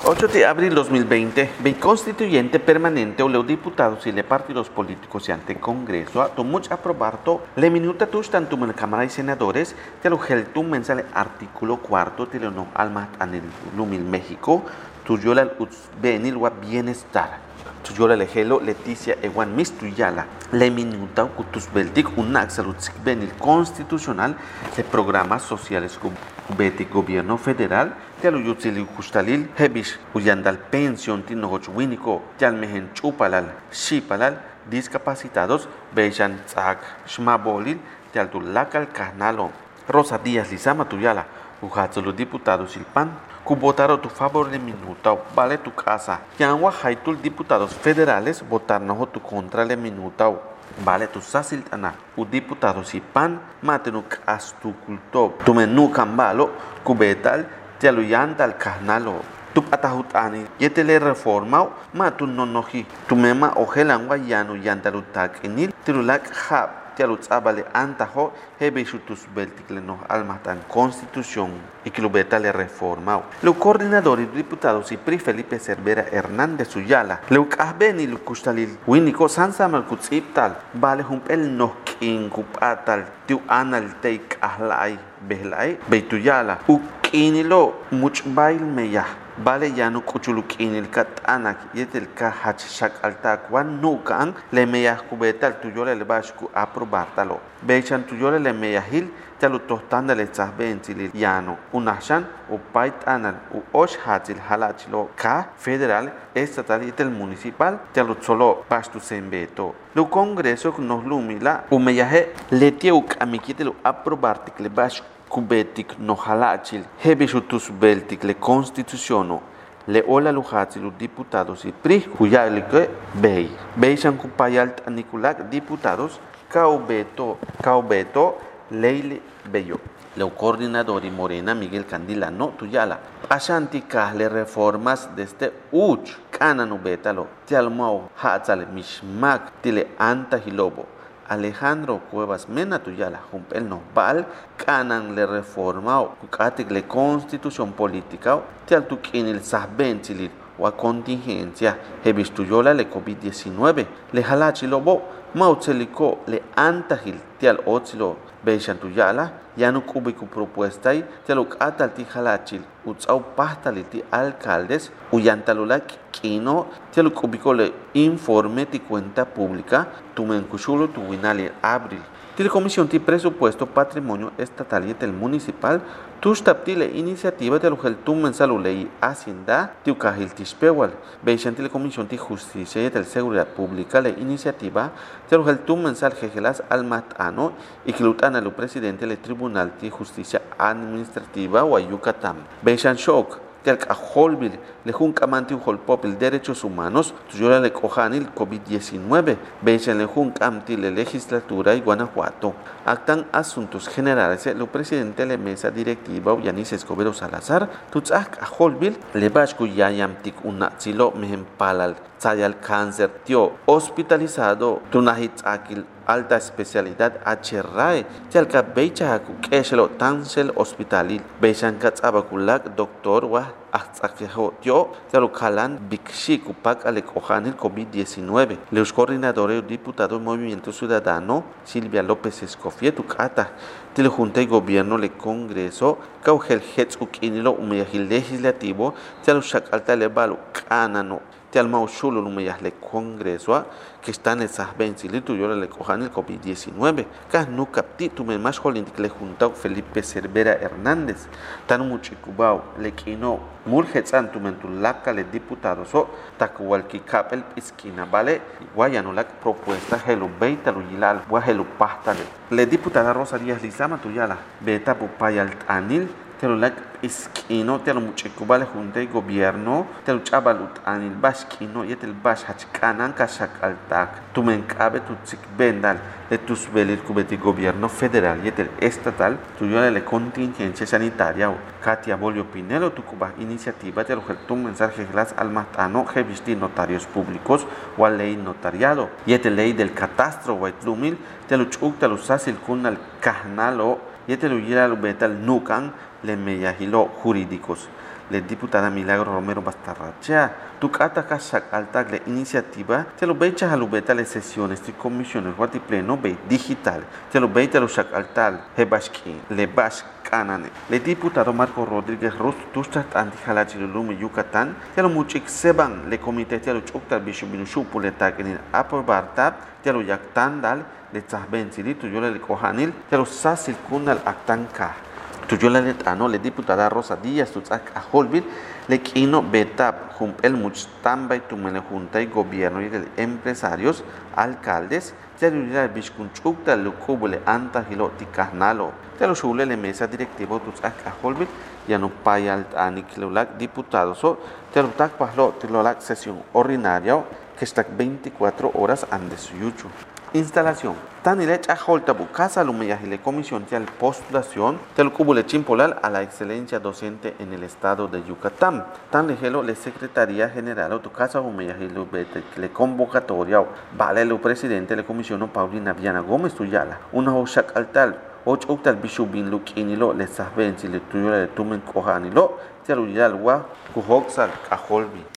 8 de abril 2020, el constituyente permanente o los diputados y los partidos políticos y ante el Congreso tomamos aprobar le minuta tanto en la Cámara de Senadores de lo que el mensaje artículo 4 de lo alma en el Lumil México tuyo la benil wa bienestar tuyo la lejelo Leticia Ewan Mistuyala le minuta cutus beltic un salud benil constitucional de programas sociales Beti gobierno federal te lo yutzili justalil hebish uyandal pensión tinoch winiko yalmehen chupalal shipalal discapacitados bejan tzak shmabolil te altulakal canalo Rosa Díaz Lizama tuyala ujatzolo diputados silpan votaron tu favor de minuta vale tu casa yanwa haitul diputados federales votarnos tu contra le minuta vale tu sasil ana u diputado si pan matenuk astu kulto tu menu kambalo kubetal tialuyanta al carnalo tu atahut ani yetele reforma matun nonohi tu mema ojelan wayanu yantalutak enil tirulak hab tialut abale antajo hebeshutus beltikleno almatan constitución y que lo betale reforma lo coordinador y diputados y Pri Felipe Cervera Hernández Uyala lo kahbeni lo kustalil winiko sansamal kutsiptal vale humpel no kin kupatal tiu anal teik ahlai behlai beituyala ukinilo much bail meya vale ya no kuchuluk inil katanak yetel ka hach shak altak wan nukan le meya kubetal tuyola le bashku aprobartalo bechan tuyola le meya hil talu tostanda le tsahbentil yano unashan u pait anal u osh hatil halachlo ka federal estatal yetel municipal talu solo pastu sembeto lo congreso nos lumila u meyahe le tiuk amikitelo aprobartik le bashku kubetik no halachil hebishutus beltik le constituciono le ola luhatil diputados y Pri kuyalike beishan kupayalt anikulak diputados kaubeto leile bello le coordinador y Morena Miguel Candila no tuyala ashanti le reformas de este uch kananu betalo tialmau hatzal mishmak tile anta hilobo Alejandro Cuevas Mena tuyala jumpel no bal canan le reformao kukatik le constitución política tial tukin el sahbentilir o contingencia hebistuyola le COVID-19 le halachilobo mautzeliko le antahil tial otzilo beishantuyala yanu kubiku propuesta y tialuk atal ti halachil utsau pahtali ti alcaldes uyantalulak kino tialuk kubiko le informe ti cuenta pública tumenkushulo tu winali abril la Comisión de Presupuesto Patrimonio Estatal y del Municipal tustaptile iniciativa de los mensalu ley Hacienda tiukahil tispewal beichanti la Comisión de Justicia y del Seguridad Pública la iniciativa de los mensal jejelas al matano y que lutan al presidente del Tribunal de Justicia Administrativa o Yucatán beichan shock que a holbil le junkamante un holpopil derechos humanos tuyora le cojanil COVID-19 beichan le junkamti la legislatura y Guanajuato actan asuntos generales el presidente de la mesa directiva Yanis Escobedo Salazar tutzak a holbil le bashku yayamtik unatzilo mehempalal tsayal cáncer tio hospitalizado tunahit akil alta especialidad HRAE tialka beichahaku keshelo tansel hospitalil beichankat abakulak doctor wa atzakho tio tialukalan bikshi kupak alek ojanil COVID-19 los coordinadores diputados Movimiento Ciudadano Silvia López Escofiet ukata til junta y gobierno le congreso kaugel hetz ukinilo umeyahil legislativo tialushak alta lebalu kanano al mausulo lumeyas le congreso que están esas vencilitos yo le cojan el COVID-19 que no capti tu me más jolindik le junta Felipe Cervera Hernández tan mucho cubao le quino mulhet santo mentulaca le diputados o tacualki capel esquina vale guayano la propuesta helo beita lo yilal guajelo pastale le diputada Rosa Díaz Lizama tuyala beta pupayal anil te lo esquino te lo muchecubale junta y gobierno te lo chabalut anil basquino y te el bash hachkanan kashak altak tu mencabe tu tzik bendal de tus velir cubeti gobierno federal y el estatal tuyo la contingencia sanitaria Katia Bolio Pinelo tu cuba iniciativa te lo tu mensaje las almatano jevisti notarios públicos o a ley notariado y el ley del catastro white lumil te lo chuk te lo sasil kun al kahnalo y te lo yira lo betal nukan le meyahilo jurídicos la diputada Milagro Romero Bastarrachea. Tu ataka shak altak la iniciativa, te lo becha halubeta las sesiones de comisiones guati pleno be digital, te lo beita lo shak altal, hebashkin, le bash kanane. Le diputado Marco Rodríguez Ruz, tustat antijalachilulumi Yucatán, te lo muchik seban, le comité te lo chukta bishubilushu puletak en el aprobartab, te lo yaktandal, le tzahbenzili, tu yo le kohanil, te lo sasil kunal aktanka. Tu yo le diputada Rosa Díaz, tu tzak a Holville, le quino betap el muchtamba y tu mele junta y gobierno y empresarios, alcaldes, ya le unirá el bichkunchukta, le cubule anta hilo ticahnalo, ya lo shule le mesa directivo tu tzak a Holville, ya no paya al aniquilulak diputados, ya lo tak paslo, te lo la sesión ordinaria, que está 24 horas antes su yuchu. Instalación. Tan y lecha holta bucasa lumeyajile comisión de postulación del cubule chimpolal a la excelencia docente en el estado de Yucatán. Tan lejelo le secretaría general o tu casa lumeyajile le convocatoria vale el presidente de la comisión Paulina Viana Gómez Tuyala. Una hoshak altal. Ocho octal bishubin lukinilo le sahben si le tuyo le tumen cojanilo. Te lo dirá el gua cujoxal caholbi.